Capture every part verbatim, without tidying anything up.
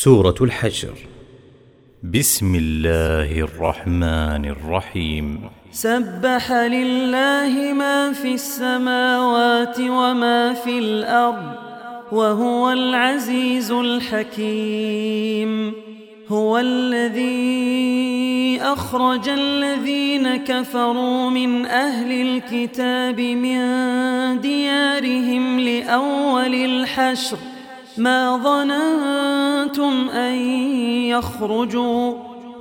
سورة الحشر. بسم الله الرحمن الرحيم. سبح لله ما في السماوات وما في الأرض وهو العزيز الحكيم. هو الذي أخرج الذين كفروا من أهل الكتاب من ديارهم لأول الحشر ما ظننتم أن يخرجوا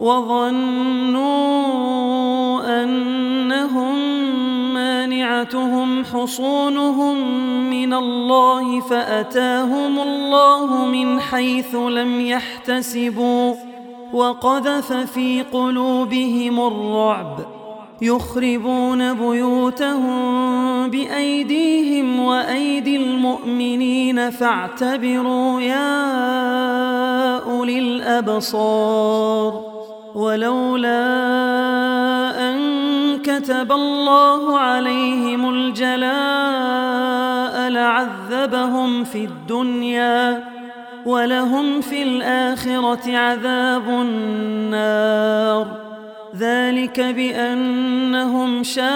وظنوا أنهم مانعتهم حصونهم من الله فأتاهم الله من حيث لم يحتسبوا وقذف في قلوبهم الرعب يخربون بيوتهم بأيديهم وأيدي المؤمنين فاعتبروا يا أولي الأبصار. ولولا أن كتب الله عليهم الجلاء لعذبهم في الدنيا ولهم في الآخرة عذاب النار. ذلك بأنهم شاقوا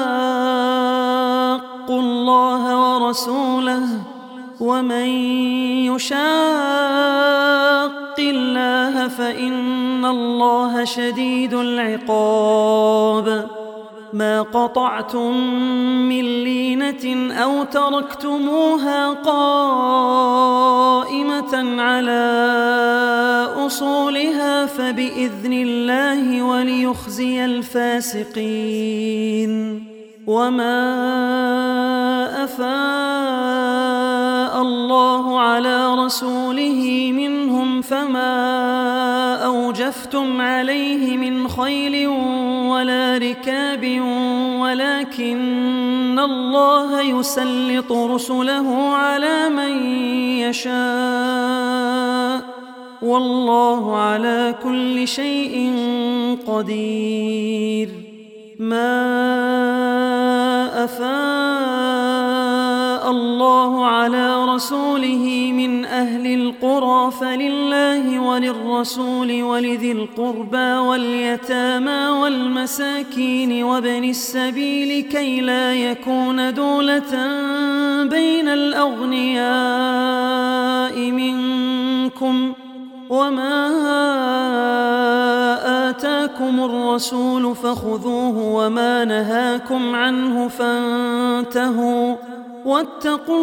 الله ورسوله ومن يشاق الله فإن الله شديد العقاب. ما قطعتم من لينة أو تركتموها قائمة على أصولها فبإذن الله وليخزي الفاسقين. وما أفاء الله على رسوله منهم فما أوجفتم عليه من خيل ولا ركاب ولكن الله يسلط رسله على من يشاء والله على كل شيء قدير. ما أفاء الله على رسوله من أهل القرى فلله وللرسول ولذي القربى واليتامى والمساكين وابن السبيل كي لا يكون دولة بين الأغنياء منكم. وما آتاكم الرسول فخذوه وما نهاكم عنه فانتهوا واتقوا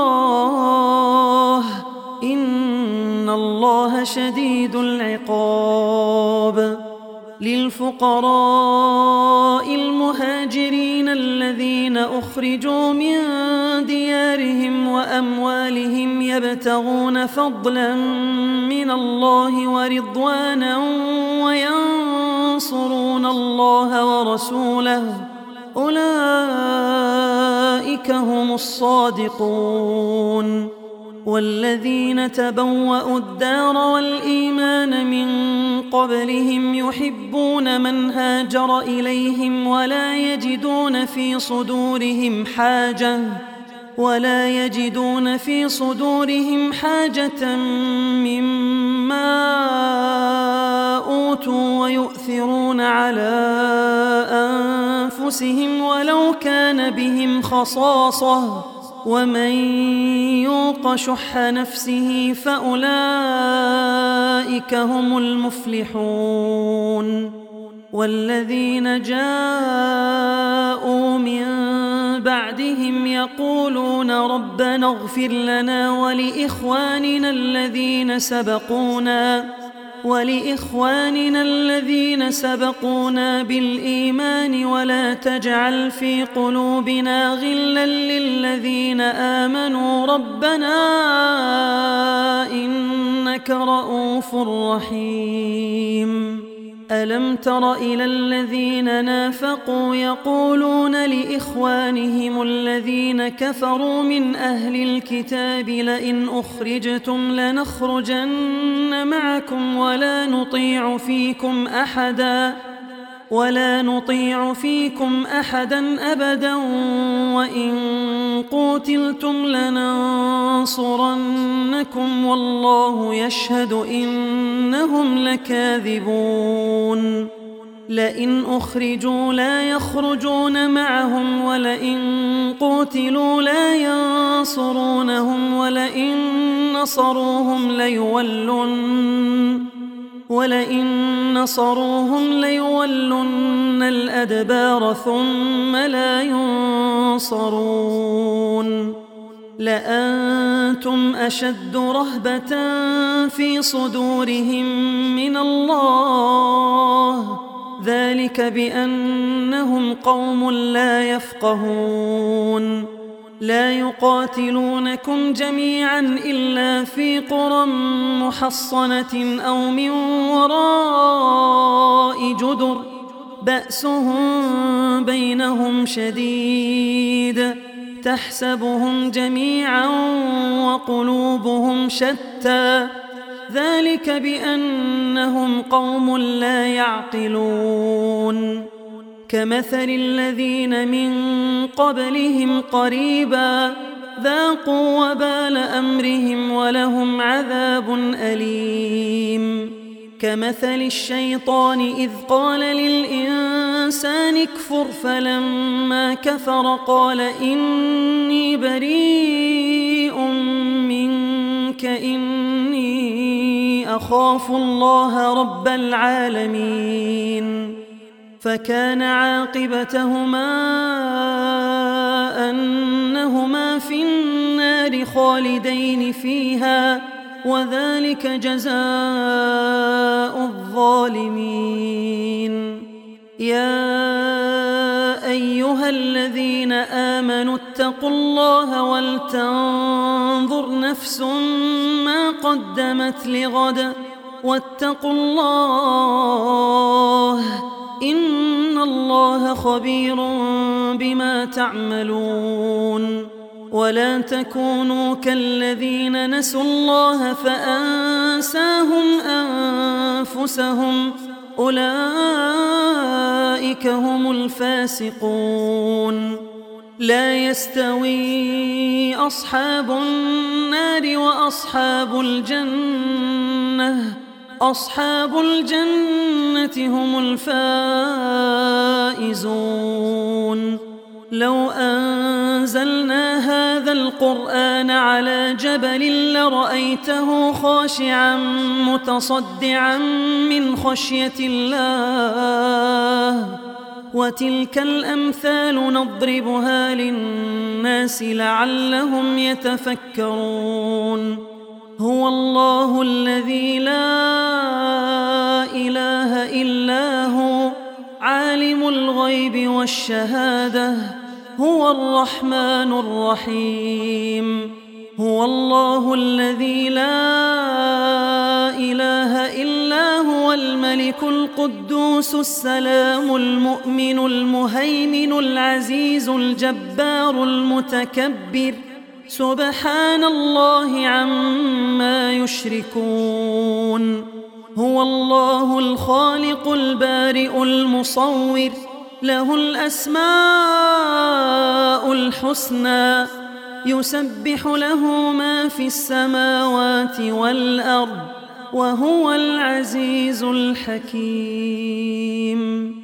الله إن الله شديد العقاب. للفقراء المهاجرين الذين أخرجوا من ديارهم وأموالهم يبتغون فضلا من الله ورضوانا وينصرون الله ورسوله أولئك هم الصادقون. والذين تبوأوا الدار والإيمان من قبلهم يحبون من هاجر إليهم ولا يجدون في صدورهم حاجة ولا يجدون في صدورهم حاجة مما أوتوا ويؤثرون على أنفسهم ولو كان بهم خصاصة ومن يوق شح نفسه فأولئك هم المفلحون. والذين جاءوا من بعدهم يقولون ربنا اغفر لنا ولإخواننا الذين سبقونا ولإخواننا الذين سبقونا بالإيمان ولا تجعل في قلوبنا غلا للذين آمنوا ربنا إنك رؤوف رحيم. ألم تر إلى الذين نافقوا يقولون لإخوانهم الذين كفروا من أهل الكتاب لئن أخرجتم لنخرجن معكم ولا نطيع فيكم أحدا ولا نطيع فيكم أحدا أبدا وإن قوتلتم لننصرنكم والله يشهد إنهم لكاذبون لئن أخرجوا لا يخرجون معهم ولئن قوتلوا لا ينصرونهم ولئن نصروهم ليولن ولئن نصروهم ليولن الأدبار ثم لا ينصرون لأنتم أشد رهبة في صدورهم من الله ذلك بأنهم قوم لا يفقهون لا يقاتلونكم جميعا إلا في قرى محصنة أو من وراء جدر بأسهم بينهم شديد تحسبهم جميعا وقلوبهم شتى ذلك بأنهم قوم لا يعقلون كمثل الذين من قبلهم قريبا ذاقوا وبال أمرهم ولهم عذاب أليم كمثل الشيطان إذ قال للإنسان اكفر فلما كفر قال إني بريء منك إني أخاف الله رب العالمين فكان عاقبتهما أنهما في النار خالدين فيها وذلك جزاء الظالمين يا أيها الذين آمنوا اتقوا الله ولتنظر نفس ما قدمت لغد واتقوا الله إن الله خبير بما تعملون ولا تكونوا كالذين نسوا الله فأنساهم أنفسهم أولئك هم الفاسقون لا يستوي أصحاب النار وأصحاب الجنة أصحاب الجنة هم الفائزون لو أنزلنا هذا القرآن على جبل لرأيته خاشعا متصدعا من خشية الله وتلك الأمثال نضربها للناس لعلهم يتفكرون هو الله الذي لا إله إلا هو عالم الغيب والشهادة هو الرحمن الرحيم هو الله الذي لا إله إلا هو الملك القدوس السلام المؤمن المهيمن العزيز الجبار المتكبر سبحان الله عما يشركون هو الله الخالق البارئ المصور له الأسماء الحسنى يسبح له ما في السماوات والأرض وهو العزيز الحكيم.